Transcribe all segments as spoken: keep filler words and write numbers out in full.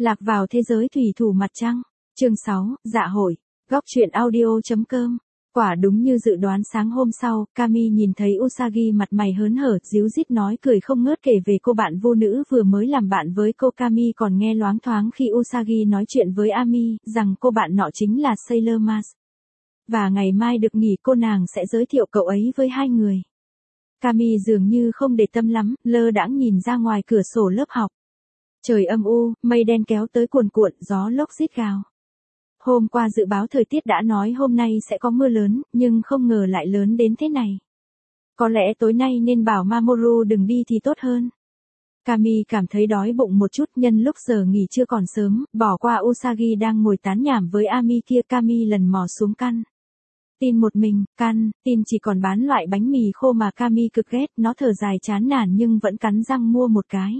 Lạc vào thế giới thủy thủ mặt trăng. Chương sáu, dạ hội. Góc truyện audio.com. Quả đúng như dự đoán, sáng hôm sau, Kami nhìn thấy Usagi mặt mày hớn hở, díu dít nói cười không ngớt kể về cô bạn vô nữ vừa mới làm bạn với cô. Kami còn nghe loáng thoáng khi Usagi nói chuyện với Ami, rằng cô bạn nọ chính là Sailor Mars. Và ngày mai được nghỉ cô nàng sẽ giới thiệu cậu ấy với hai người. Kami dường như không để tâm lắm, lơ đãng nhìn ra ngoài cửa sổ lớp học. Trời âm u, mây đen kéo tới cuồn cuộn, gió lốc rít gào. Hôm qua dự báo thời tiết đã nói hôm nay sẽ có mưa lớn, nhưng không ngờ lại lớn đến thế này. Có lẽ tối nay nên bảo Mamoru đừng đi thì tốt hơn. Kami cảm thấy đói bụng một chút, nhân lúc giờ nghỉ chưa còn sớm, bỏ qua Usagi đang ngồi tán nhảm với Ami kia. Kami lần mò xuống căn tin một mình. Căn tin chỉ còn bán loại bánh mì khô mà Kami cực ghét, nó thở dài chán nản nhưng vẫn cắn răng mua một cái.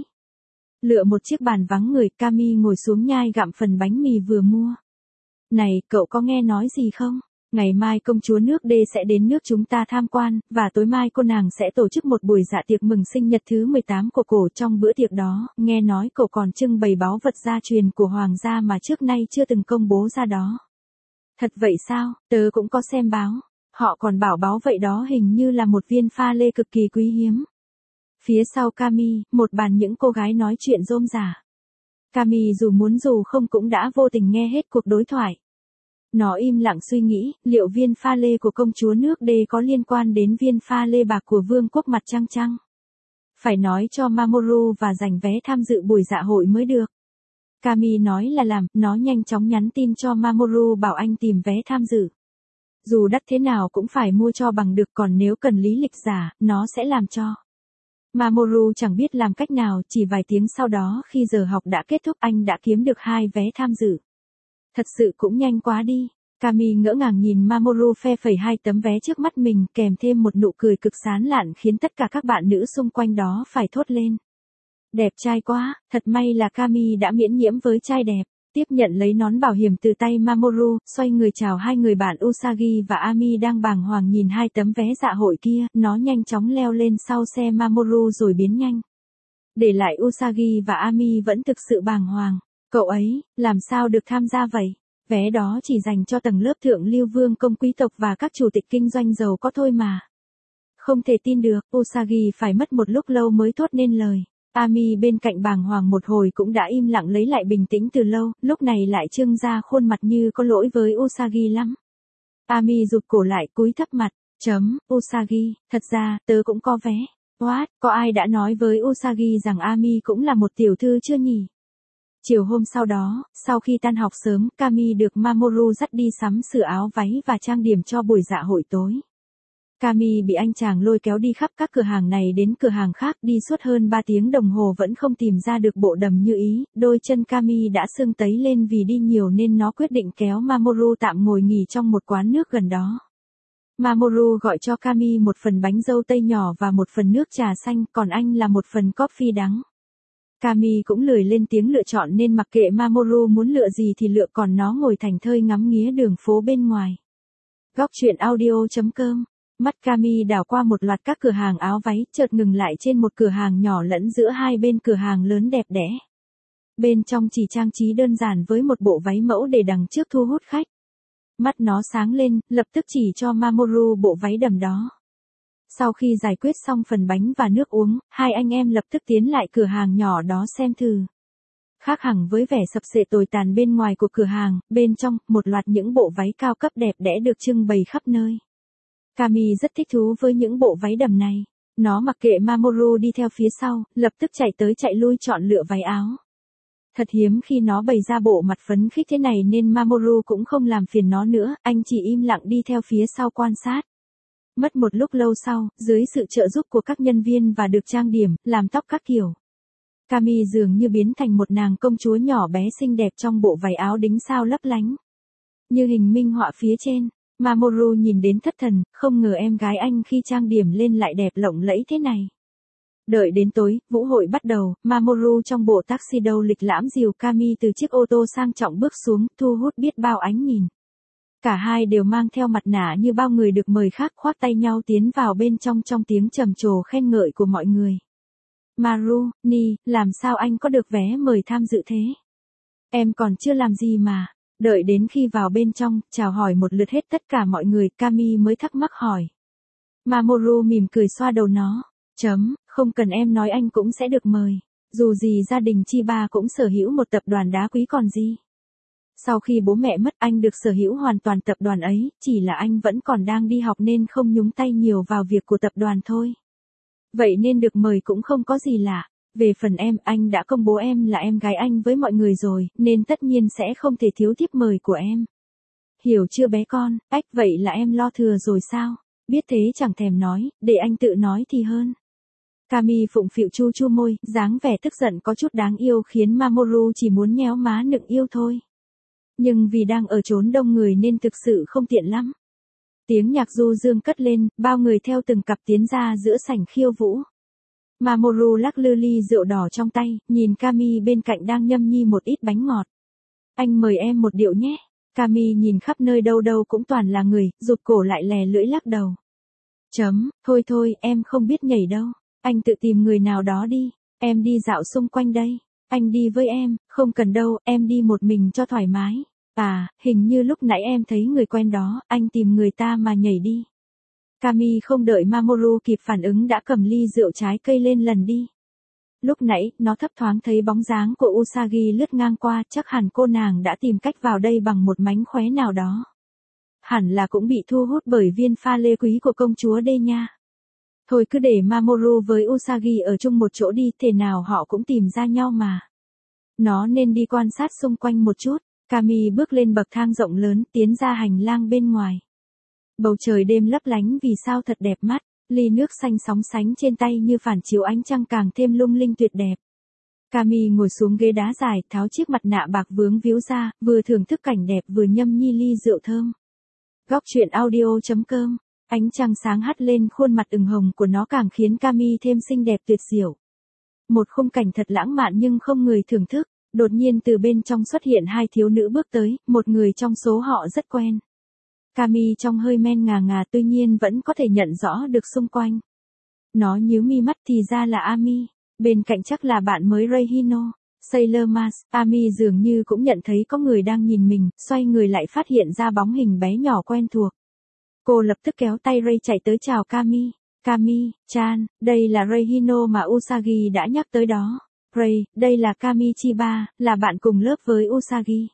Lựa một chiếc bàn vắng người, Kami ngồi xuống nhai gặm phần bánh mì vừa mua. Này, cậu có nghe nói gì không? Ngày mai công chúa nước D sẽ đến nước chúng ta tham quan, và tối mai cô nàng sẽ tổ chức một buổi dạ tiệc mừng sinh nhật thứ mười tám của cổ. Trong bữa tiệc đó, nghe nói cậu còn trưng bày báu vật gia truyền của hoàng gia mà trước nay chưa từng công bố ra đó. Thật vậy sao? Tớ cũng có xem báo. Họ còn bảo báu vậy đó hình như là một viên pha lê cực kỳ quý hiếm. Phía sau Kami, một bàn những cô gái nói chuyện rôm rả. Kami dù muốn dù không cũng đã vô tình nghe hết cuộc đối thoại. Nó im lặng suy nghĩ, liệu viên pha lê của công chúa nước D có liên quan đến viên pha lê bạc của vương quốc mặt trăng chăng? Phải nói cho Mamoru và giành vé tham dự buổi dạ hội mới được. Kami nói là làm, nó nhanh chóng nhắn tin cho Mamoru bảo anh tìm vé tham dự. Dù đắt thế nào cũng phải mua cho bằng được, còn nếu cần lý lịch giả, nó sẽ làm cho. Mamoru chẳng biết làm cách nào, chỉ vài tiếng sau đó khi giờ học đã kết thúc anh đã kiếm được hai vé tham dự. Thật sự cũng nhanh quá đi. Kami ngỡ ngàng nhìn Mamoru phe phẩy hai tấm vé trước mắt mình, kèm thêm một nụ cười cực sán lạn khiến tất cả các bạn nữ xung quanh đó phải thốt lên. Đẹp trai quá, thật may là Kami đã miễn nhiễm với trai đẹp. Tiếp nhận lấy nón bảo hiểm từ tay Mamoru, xoay người chào hai người bạn Usagi và Ami đang bàng hoàng nhìn hai tấm vé dạ hội kia, nó nhanh chóng leo lên sau xe Mamoru rồi biến nhanh. Để lại Usagi và Ami vẫn thực sự bàng hoàng. Cậu ấy, làm sao được tham gia vậy? Vé đó chỉ dành cho tầng lớp thượng lưu vương công quý tộc và các chủ tịch kinh doanh giàu có thôi mà. Không thể tin được, Usagi phải mất một lúc lâu mới thốt nên lời. Ami bên cạnh bàng hoàng một hồi cũng đã im lặng lấy lại bình tĩnh từ lâu, lúc này lại trưng ra khuôn mặt như có lỗi với Usagi lắm. Ami rụt cổ lại cúi thấp mặt, chấm, Usagi, thật ra, tớ cũng có vé. What, có ai đã nói với Usagi rằng Ami cũng là một tiểu thư chưa nhỉ? Chiều hôm sau đó, sau khi tan học sớm, Kami được Mamoru dắt đi sắm sửa áo váy và trang điểm cho buổi dạ hội tối. Kami bị anh chàng lôi kéo đi khắp các cửa hàng này đến cửa hàng khác, đi suốt hơn ba tiếng đồng hồ vẫn không tìm ra được bộ đầm như ý, đôi chân Kami đã sưng tấy lên vì đi nhiều nên nó quyết định kéo Mamoru tạm ngồi nghỉ trong một quán nước gần đó. Mamoru gọi cho Kami một phần bánh dâu tây nhỏ và một phần nước trà xanh, còn anh là một phần coffee đắng. Kami cũng lười lên tiếng lựa chọn nên mặc kệ Mamoru muốn lựa gì thì lựa, còn nó ngồi thảnh thơi ngắm nghía đường phố bên ngoài. Góc truyện audio.com. Mắt Kami đảo qua một loạt các cửa hàng áo váy, chợt ngừng lại trên một cửa hàng nhỏ lẫn giữa hai bên cửa hàng lớn đẹp đẽ. Bên trong chỉ trang trí đơn giản với một bộ váy mẫu để đằng trước thu hút khách. Mắt nó sáng lên, lập tức chỉ cho Mamoru bộ váy đầm đó. Sau khi giải quyết xong phần bánh và nước uống, hai anh em lập tức tiến lại cửa hàng nhỏ đó xem thử. Khác hẳn với vẻ sập sệ tồi tàn bên ngoài của cửa hàng, bên trong, một loạt những bộ váy cao cấp đẹp đẽ được trưng bày khắp nơi. Kami rất thích thú với những bộ váy đầm này. Nó mặc kệ Mamoru đi theo phía sau, lập tức chạy tới chạy lui chọn lựa váy áo. Thật hiếm khi nó bày ra bộ mặt phấn khích thế này nên Mamoru cũng không làm phiền nó nữa, anh chỉ im lặng đi theo phía sau quan sát. Mất một lúc lâu sau, dưới sự trợ giúp của các nhân viên và được trang điểm, làm tóc các kiểu, Kami dường như biến thành một nàng công chúa nhỏ bé xinh đẹp trong bộ váy áo đính sao lấp lánh. Như hình minh họa phía trên, Mamoru nhìn đến thất thần, không ngờ em gái anh khi trang điểm lên lại đẹp lộng lẫy thế này. Đợi đến tối, vũ hội bắt đầu, Mamoru trong bộ tuxedo lịch lãm dìu Kami từ chiếc ô tô sang trọng bước xuống, thu hút biết bao ánh nhìn. Cả hai đều mang theo mặt nạ như bao người được mời khác, khoác tay nhau tiến vào bên trong trong tiếng trầm trồ khen ngợi của mọi người. Maru, Ni, làm sao anh có được vé mời tham dự thế? Em còn chưa làm gì mà. Đợi đến khi vào bên trong, chào hỏi một lượt hết tất cả mọi người, Cami mới thắc mắc hỏi. Mamoru mỉm cười xoa đầu nó. Chấm, không cần em nói anh cũng sẽ được mời. Dù gì gia đình Chiba cũng sở hữu một tập đoàn đá quý còn gì. Sau khi bố mẹ mất anh được sở hữu hoàn toàn tập đoàn ấy, chỉ là anh vẫn còn đang đi học nên không nhúng tay nhiều vào việc của tập đoàn thôi. Vậy nên được mời cũng không có gì lạ. Về phần em, anh đã công bố em là em gái anh với mọi người rồi, nên tất nhiên sẽ không thể thiếu thiếp mời của em. Hiểu chưa bé con, ách vậy là em lo thừa rồi sao? Biết thế chẳng thèm nói, để anh tự nói thì hơn. Cami phụng phịu chu chu môi, dáng vẻ tức giận có chút đáng yêu khiến Mamoru chỉ muốn nhéo má nựng yêu thôi. Nhưng vì đang ở chốn đông người nên thực sự không tiện lắm. Tiếng nhạc du dương cất lên, bao người theo từng cặp tiến ra giữa sảnh khiêu vũ. Mamoru lắc lư ly rượu đỏ trong tay, nhìn Cami bên cạnh đang nhâm nhi một ít bánh ngọt. Anh mời em một điệu nhé. Cami nhìn khắp nơi đâu đâu cũng toàn là người, rụt cổ lại lè lưỡi lắc đầu. Chấm, thôi thôi, em không biết nhảy đâu. Anh tự tìm người nào đó đi, em đi dạo xung quanh đây. Anh đi với em, không cần đâu, em đi một mình cho thoải mái. À, hình như lúc nãy em thấy người quen đó, anh tìm người ta mà nhảy đi. Cami không đợi Mamoru kịp phản ứng đã cầm ly rượu trái cây lên lần đi. Lúc nãy, nó thấp thoáng thấy bóng dáng của Usagi lướt ngang qua, chắc hẳn cô nàng đã tìm cách vào đây bằng một mánh khóe nào đó. Hẳn là cũng bị thu hút bởi viên pha lê quý của công chúa đây nha. Thôi cứ để Mamoru với Usagi ở chung một chỗ đi, thế nào họ cũng tìm ra nhau mà. Nó nên đi quan sát xung quanh một chút. Cami bước lên bậc thang rộng lớn, tiến ra hành lang bên ngoài. Bầu trời đêm lấp lánh vì sao thật đẹp mắt, ly nước xanh sóng sánh trên tay như phản chiếu ánh trăng càng thêm lung linh tuyệt đẹp. Cami ngồi xuống ghế đá dài, tháo chiếc mặt nạ bạc vướng víu ra, vừa thưởng thức cảnh đẹp vừa nhâm nhi ly rượu thơm. Góc truyện audio chấm com. Ánh trăng sáng hắt lên khuôn mặt ửng hồng của nó càng khiến Cami thêm xinh đẹp tuyệt diệu. Một khung cảnh thật lãng mạn nhưng không người thưởng thức. Đột nhiên từ bên trong xuất hiện hai thiếu nữ bước tới, một người trong số họ rất quen. Cami trong hơi men ngà ngà tuy nhiên vẫn có thể nhận rõ được xung quanh. Nó nhíu mi mắt thì ra là Ami, bên cạnh chắc là bạn mới Reihino. Sailor Mars, Ami dường như cũng nhận thấy có người đang nhìn mình, xoay người lại phát hiện ra bóng hình bé nhỏ quen thuộc. Cô lập tức kéo tay Rei chạy tới chào Cami. Cami, Chan, đây là Reihino mà Usagi đã nhắc tới đó. Rei, đây là Cami Chiba, là bạn cùng lớp với Usagi.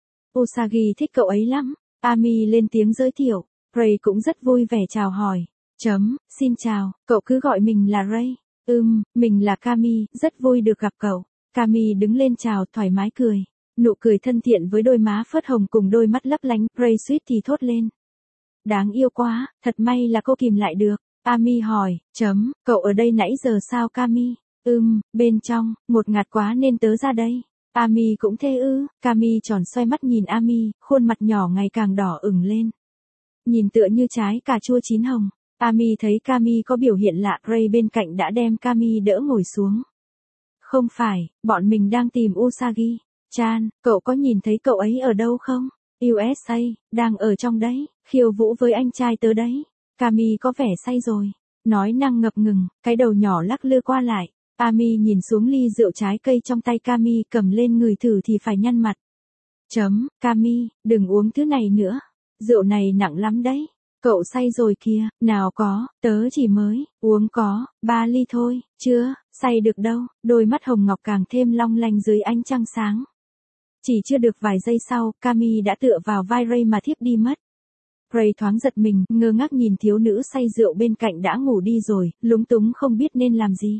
Usagi thích cậu ấy lắm. Ami lên tiếng giới thiệu. Rei cũng rất vui vẻ chào hỏi. Chấm, xin chào, cậu cứ gọi mình là Rei. Ừm, mình là Cami, rất vui được gặp cậu. Cami đứng lên chào thoải mái cười. Nụ cười thân thiện với đôi má phớt hồng cùng đôi mắt lấp lánh, Rei suýt thì thốt lên. Đáng yêu quá, thật may là cô kìm lại được. Ami hỏi, chấm, cậu ở đây nãy giờ sao Cami? Ừm, bên trong, một ngạt quá nên tớ ra đây. Ami cũng thế ư, Cami tròn xoay mắt nhìn Ami, khuôn mặt nhỏ ngày càng đỏ ửng lên. Nhìn tựa như trái cà chua chín hồng. Ami thấy Cami có biểu hiện lạ, Rei bên cạnh đã đem Cami đỡ ngồi xuống. Không phải, bọn mình đang tìm Usagi. Chan, cậu có nhìn thấy cậu ấy ở đâu không? u ét a, đang ở trong đấy, khiêu vũ với anh trai tớ đấy. Cami có vẻ say rồi. Nói năng ngập ngừng, cái đầu nhỏ lắc lư qua lại. Ami nhìn xuống ly rượu trái cây trong tay Cami cầm lên người thử thì phải nhăn mặt. Chấm, Cami, đừng uống thứ này nữa. Rượu này nặng lắm đấy. Cậu say rồi kìa, nào có, tớ chỉ mới, uống có, ba ly thôi, chưa, say được đâu. Đôi mắt hồng ngọc càng thêm long lanh dưới ánh trăng sáng. Chỉ chưa được vài giây sau, Cami đã tựa vào vai Rei mà thiếp đi mất. Rei thoáng giật mình, ngơ ngác nhìn thiếu nữ say rượu bên cạnh đã ngủ đi rồi, lúng túng không biết nên làm gì.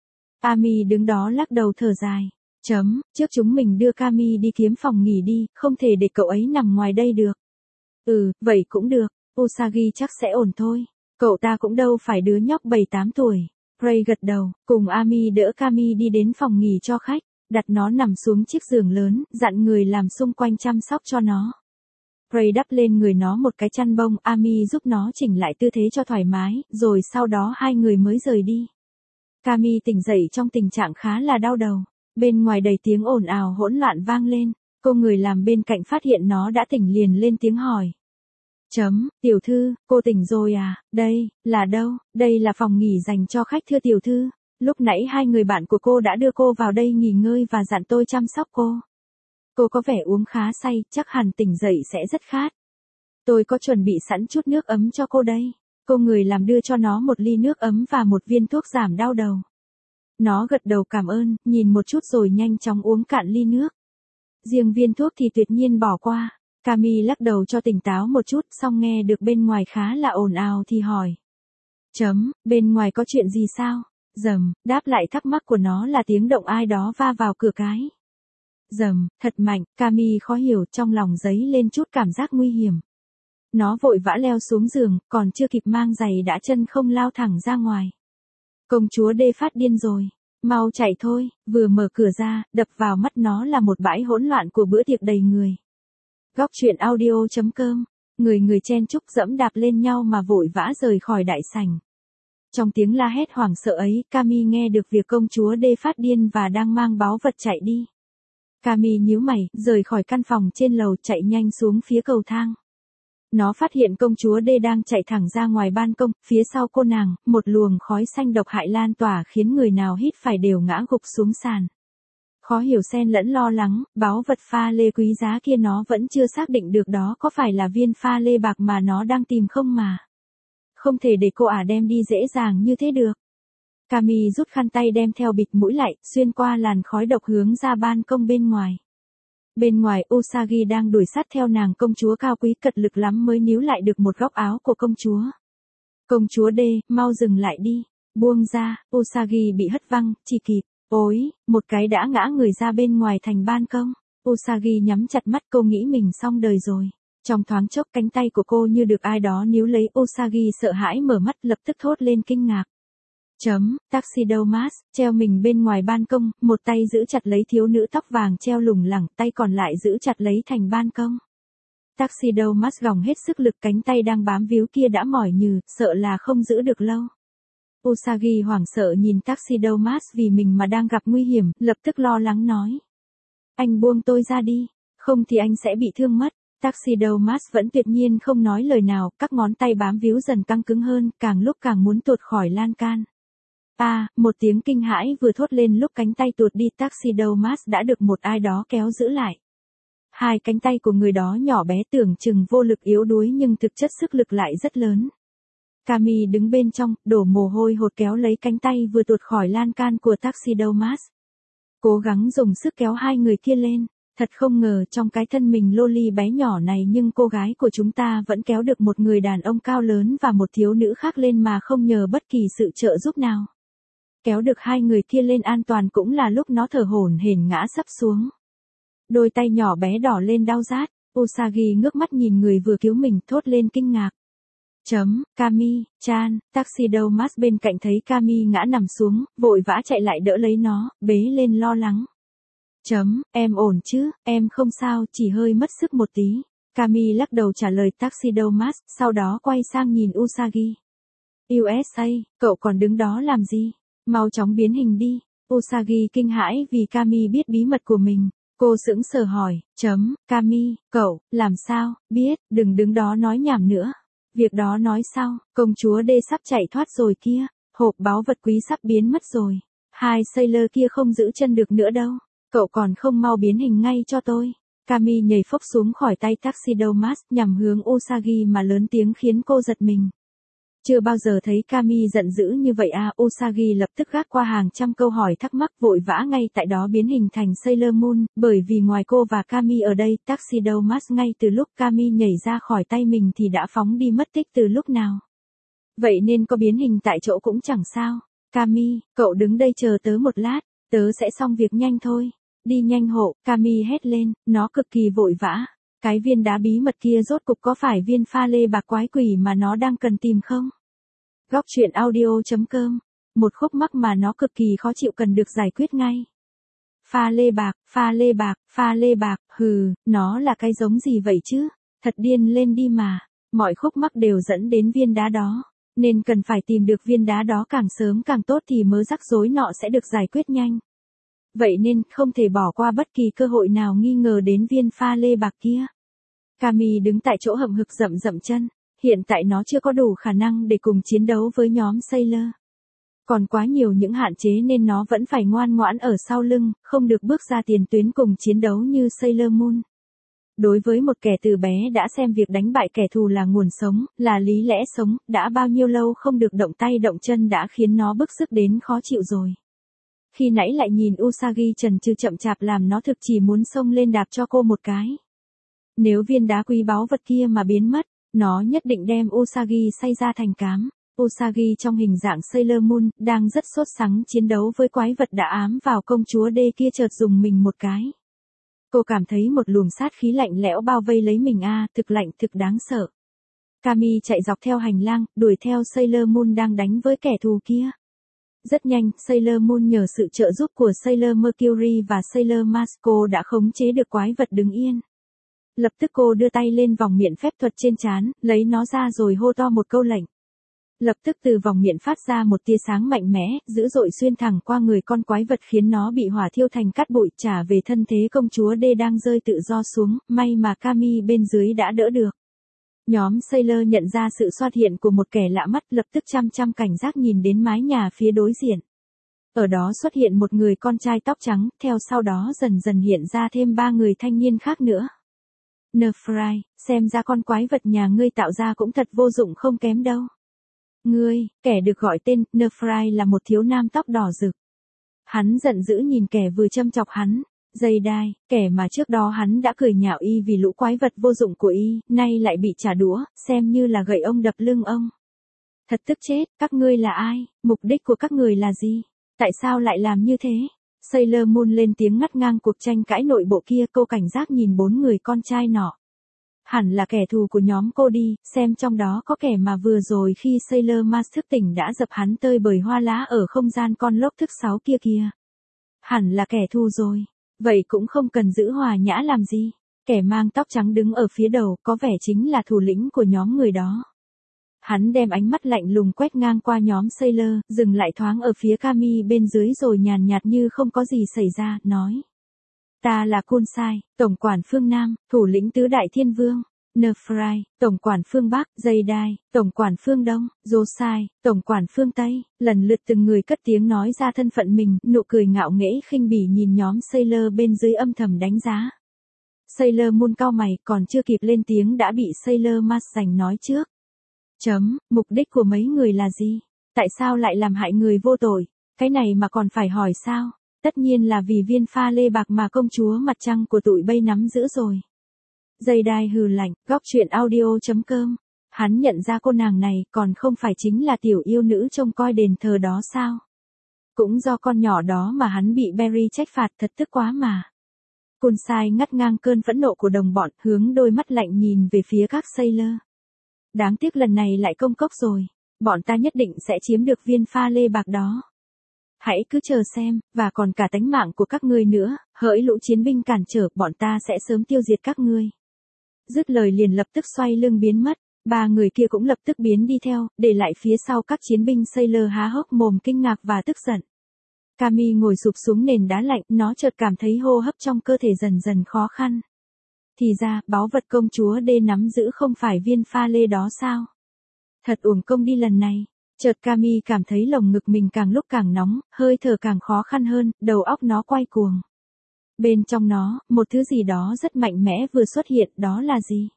Ami đứng đó lắc đầu thở dài. Chấm, trước chúng mình đưa Cami đi kiếm phòng nghỉ đi, không thể để cậu ấy nằm ngoài đây được. Ừ, vậy cũng được, Usagi chắc sẽ ổn thôi. Cậu ta cũng đâu phải đứa nhóc bảy tám tuổi. Rei gật đầu, cùng Ami đỡ Cami đi đến phòng nghỉ cho khách, đặt nó nằm xuống chiếc giường lớn, dặn người làm xung quanh chăm sóc cho nó. Rei đắp lên người nó một cái chăn bông, Ami giúp nó chỉnh lại tư thế cho thoải mái, rồi sau đó hai người mới rời đi. Cami tỉnh dậy trong tình trạng khá là đau đầu. Bên ngoài đầy tiếng ồn ào hỗn loạn vang lên. Cô người làm bên cạnh phát hiện nó đã tỉnh liền lên tiếng hỏi. Chấm, tiểu thư, cô tỉnh rồi à? Đây, là đâu? Đây là phòng nghỉ dành cho khách thưa tiểu thư. Lúc nãy hai người bạn của cô đã đưa cô vào đây nghỉ ngơi và dặn tôi chăm sóc cô. Cô có vẻ uống khá say, chắc hẳn tỉnh dậy sẽ rất khát. Tôi có chuẩn bị sẵn chút nước ấm cho cô đây. Cô người làm đưa cho nó một ly nước ấm và một viên thuốc giảm đau đầu. Nó gật đầu cảm ơn, nhìn một chút rồi nhanh chóng uống cạn ly nước. Riêng viên thuốc thì tuyệt nhiên bỏ qua. Cami lắc đầu cho tỉnh táo một chút, xong nghe được bên ngoài khá là ồn ào thì hỏi. Chấm, bên ngoài có chuyện gì sao? Dầm, đáp lại thắc mắc của nó là tiếng động ai đó va vào cửa cái. Dầm, thật mạnh, Cami khó hiểu, trong lòng dấy lên chút cảm giác nguy hiểm. Nó vội vã leo xuống giường, còn chưa kịp mang giày đã chân không lao thẳng ra ngoài. Công chúa đê phát điên rồi. Mau chạy thôi, vừa mở cửa ra, đập vào mắt nó là một bãi hỗn loạn của bữa tiệc đầy người. Góc truyện audio chấm com, người người chen chúc dẫm đạp lên nhau mà vội vã rời khỏi đại sảnh. Trong tiếng la hét hoảng sợ ấy, Cami nghe được việc công chúa đê phát điên và đang mang báu vật chạy đi. Cami nhíu mày, rời khỏi căn phòng trên lầu chạy nhanh xuống phía cầu thang. Nó phát hiện công chúa đê đang chạy thẳng ra ngoài ban công, phía sau cô nàng, một luồng khói xanh độc hại lan tỏa khiến người nào hít phải đều ngã gục xuống sàn. Khó hiểu xen lẫn lo lắng, báu vật pha lê quý giá kia nó vẫn chưa xác định được đó có phải là viên pha lê bạc mà nó đang tìm không mà. Không thể để cô ả đem đi dễ dàng như thế được. Cami rút khăn tay đem theo bịt mũi lại, xuyên qua làn khói độc hướng ra ban công bên ngoài. Bên ngoài Usagi đang đuổi sát theo nàng công chúa cao quý cật lực lắm mới níu lại được một góc áo của công chúa. Công chúa đê, mau dừng lại đi. Buông ra, Usagi bị hất văng, chỉ kịp. Ôi, một cái đã ngã người ra bên ngoài thành ban công. Usagi nhắm chặt mắt, cô nghĩ mình xong đời rồi. Trong thoáng chốc cánh tay của cô như được ai đó níu lấy. Usagi sợ hãi mở mắt lập tức thốt lên kinh ngạc. Chấm, Taxidermas, treo mình bên ngoài ban công, một tay giữ chặt lấy thiếu nữ tóc vàng treo lủng lẳng, tay còn lại giữ chặt lấy thành ban công. Taxidermas gồng hết sức lực, cánh tay đang bám víu kia đã mỏi nhừ, sợ là không giữ được lâu. Usagi hoảng sợ nhìn Taxidermas vì mình mà đang gặp nguy hiểm, lập tức lo lắng nói. Anh buông tôi ra đi, không thì anh sẽ bị thương mất. Taxidermas vẫn tuyệt nhiên không nói lời nào, các ngón tay bám víu dần căng cứng hơn, càng lúc càng muốn tuột khỏi lan can. À, một tiếng kinh hãi vừa thốt lên lúc cánh tay tuột đi, Taxidermas đã được một ai đó kéo giữ lại. Hai cánh tay của người đó nhỏ bé tưởng chừng vô lực yếu đuối nhưng thực chất sức lực lại rất lớn. Cami đứng bên trong, đổ mồ hôi hột kéo lấy cánh tay vừa tuột khỏi lan can của Taxidermas. Cố gắng dùng sức kéo hai người kia lên. Thật không ngờ trong cái thân mình loli bé nhỏ này nhưng cô gái của chúng ta vẫn kéo được một người đàn ông cao lớn và một thiếu nữ khác lên mà không nhờ bất kỳ sự trợ giúp nào. Kéo được hai người kia lên an toàn cũng là lúc nó thở hổn hển ngã sắp xuống. Đôi tay nhỏ bé đỏ lên đau rát, Usagi ngước mắt nhìn người vừa cứu mình thốt lên kinh ngạc. Chấm, Cami, chan, Taxidermas bên cạnh thấy Cami ngã nằm xuống, vội vã chạy lại đỡ lấy nó, bế lên lo lắng. Chấm, em ổn chứ, em không sao, chỉ hơi mất sức một tí. Cami lắc đầu trả lời Taxidermas, sau đó quay sang nhìn Usagi. u ét a, cậu còn đứng đó làm gì? Mau chóng biến hình đi. Usagi kinh hãi vì Cami biết bí mật của mình. Cô sững sờ hỏi, chấm, Cami, cậu, làm sao, biết, đừng đứng đó nói nhảm nữa. Việc đó nói sau, công chúa đê sắp chạy thoát rồi kia, hộp báu vật quý sắp biến mất rồi. Hai sailor kia không giữ chân được nữa đâu. Cậu còn không mau biến hình ngay cho tôi. Cami nhảy phốc xuống khỏi tay Taxidermas nhằm hướng Usagi mà lớn tiếng khiến cô giật mình. Chưa bao giờ thấy Cami giận dữ như vậy à. Usagi lập tức gác qua hàng trăm câu hỏi thắc mắc vội vã ngay tại đó biến hình thành Sailor Moon, bởi vì ngoài cô và Cami ở đây, Taxidermas ngay từ lúc Cami nhảy ra khỏi tay mình thì đã phóng đi mất tích từ lúc nào. Vậy nên có biến hình tại chỗ cũng chẳng sao. Cami, cậu đứng đây chờ tớ một lát, tớ sẽ xong việc nhanh thôi. Đi nhanh hộ, Cami hét lên, nó cực kỳ vội vã. Cái viên đá bí mật kia rốt cục có phải viên pha lê bạc quái quỷ mà nó đang cần tìm không? Góc truyện audio chấm com, một khúc mắc mà nó cực kỳ khó chịu cần được giải quyết ngay. Pha lê bạc, pha lê bạc, pha lê bạc, hừ, nó là cái giống gì vậy chứ? Thật điên lên đi mà, mọi khúc mắc đều dẫn đến viên đá đó, nên cần phải tìm được viên đá đó càng sớm càng tốt thì mớ rắc rối nọ sẽ được giải quyết nhanh. Vậy nên, không thể bỏ qua bất kỳ cơ hội nào nghi ngờ đến viên pha lê bạc kia. Cami đứng tại chỗ hậm hực dậm dậm chân, hiện tại nó chưa có đủ khả năng để cùng chiến đấu với nhóm Sailor. Còn quá nhiều những hạn chế nên nó vẫn phải ngoan ngoãn ở sau lưng, không được bước ra tiền tuyến cùng chiến đấu như Sailor Moon. Đối với một kẻ từ bé đã xem việc đánh bại kẻ thù là nguồn sống, là lý lẽ sống, đã bao nhiêu lâu không được động tay động chân đã khiến nó bức sức đến khó chịu rồi. Khi nãy lại nhìn Usagi chần chừ chậm chạp làm nó thực chỉ muốn xông lên đạp cho cô một cái. Nếu viên đá quý báu vật kia mà biến mất, nó nhất định đem Usagi xay ra thành cám. Usagi trong hình dạng Sailor Moon, đang rất sốt sắng chiến đấu với quái vật đã ám vào công chúa đê kia chợt dùng mình một cái. Cô cảm thấy một luồng sát khí lạnh lẽo bao vây lấy mình a, à, thực lạnh thực đáng sợ. Kami chạy dọc theo hành lang, đuổi theo Sailor Moon đang đánh với kẻ thù kia. Rất nhanh, Sailor Moon nhờ sự trợ giúp của Sailor Mercury và Sailor Mars cô đã khống chế được quái vật đứng yên. Lập tức cô đưa tay lên vòng miệng phép thuật trên trán, lấy nó ra rồi hô to một câu lệnh. Lập tức từ vòng miệng phát ra một tia sáng mạnh mẽ, dữ dội xuyên thẳng qua người con quái vật khiến nó bị hỏa thiêu thành cát bụi, trả về thân thế công chúa đê đang rơi tự do xuống, may mà Kami bên dưới đã đỡ được. Nhóm Sailor nhận ra sự xuất hiện của một kẻ lạ mắt, lập tức chăm chăm cảnh giác nhìn đến mái nhà phía đối diện. Ở đó xuất hiện một người con trai tóc trắng, theo sau đó dần dần hiện ra thêm ba người thanh niên khác nữa. Nefry, xem ra con quái vật nhà ngươi tạo ra cũng thật vô dụng không kém đâu. Ngươi, kẻ được gọi tên Nefry là một thiếu nam tóc đỏ rực. Hắn giận dữ nhìn kẻ vừa châm chọc hắn. Dây đai, kẻ mà trước đó hắn đã cười nhạo y vì lũ quái vật vô dụng của y, nay lại bị trả đũa, xem như là gậy ông đập lưng ông. Thật tức chết, các ngươi là ai, mục đích của các người là gì, tại sao lại làm như thế? Sailor Moon lên tiếng ngắt ngang cuộc tranh cãi nội bộ kia, cô cảnh giác nhìn bốn người con trai nọ. Hẳn là kẻ thù của nhóm cô đi, xem trong đó có kẻ mà vừa rồi khi Sailor Mars thức tỉnh đã dập hắn tơi bời hoa lá ở không gian con lốc thức sáu kia kia. Hẳn là kẻ thù rồi. Vậy cũng không cần giữ hòa nhã làm gì. Kẻ mang tóc trắng đứng ở phía đầu có vẻ chính là thủ lĩnh của nhóm người đó. Hắn đem ánh mắt lạnh lùng quét ngang qua nhóm Sailor, dừng lại thoáng ở phía Kami bên dưới rồi nhàn nhạt như không có gì xảy ra, nói. Ta là Kunsai, tổng quản phương Nam, thủ lĩnh tứ đại thiên vương. Nefry, tổng quản phương Bắc, Zaydai, tổng quản phương Đông, Josai, tổng quản phương Tây, lần lượt từng người cất tiếng nói ra thân phận mình, nụ cười ngạo nghễ khinh bỉ nhìn nhóm Sailor bên dưới âm thầm đánh giá. Sailor Moon cau mày, còn chưa kịp lên tiếng đã bị Sailor Mars giành nói trước. Chấm, mục đích của mấy người là gì? Tại sao lại làm hại người vô tội? Cái này mà còn phải hỏi sao? Tất nhiên là vì viên pha lê bạc mà công chúa mặt trăng của tụi bay nắm giữ rồi. Dây đai hừ lạnh, góc truyện audio chấm com. Hắn nhận ra cô nàng này còn không phải chính là tiểu yêu nữ trông coi đền thờ đó sao? Cũng do con nhỏ đó mà hắn bị Barry trách phạt, thật tức quá mà. Kunsai ngắt ngang cơn phẫn nộ của đồng bọn, hướng đôi mắt lạnh nhìn về phía các Sailor. Đáng tiếc lần này lại công cốc rồi. Bọn ta nhất định sẽ chiếm được viên pha lê bạc đó. Hãy cứ chờ xem, và còn cả tánh mạng của các ngươi nữa, hỡi lũ chiến binh cản trở, bọn ta sẽ sớm tiêu diệt các ngươi. Dứt lời liền lập tức xoay lưng biến mất, ba người kia cũng lập tức biến đi theo, để lại phía sau các chiến binh Sailor há hốc mồm kinh ngạc và tức giận. Kami ngồi sụp xuống nền đá lạnh, nó chợt cảm thấy hô hấp trong cơ thể dần dần khó khăn. Thì ra, báu vật công chúa đê nắm giữ không phải viên pha lê đó sao? Thật uổng công đi lần này. Chợt Kami cảm thấy lồng ngực mình càng lúc càng nóng, hơi thở càng khó khăn hơn, đầu óc nó quay cuồng. Bên trong nó, một thứ gì đó rất mạnh mẽ vừa xuất hiện, đó là gì?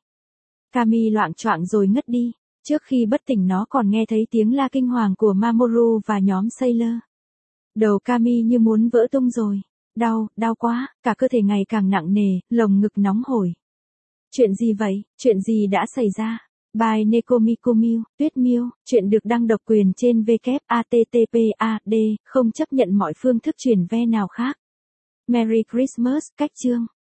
Kami loạng choạng rồi ngất đi. Trước khi bất tỉnh nó còn nghe thấy tiếng la kinh hoàng của Mamoru và nhóm Sailor. Đầu Kami như muốn vỡ tung rồi. Đau, đau quá, cả cơ thể ngày càng nặng nề, lồng ngực nóng hổi. Chuyện gì vậy, chuyện gì đã xảy ra? By Nekomiko Miu, Tuyết Miu, chuyện được đăng độc quyền trên W W W chấm H T T P A D, không chấp nhận mọi phương thức chuyển ve nào khác. Merry Christmas, cách chương.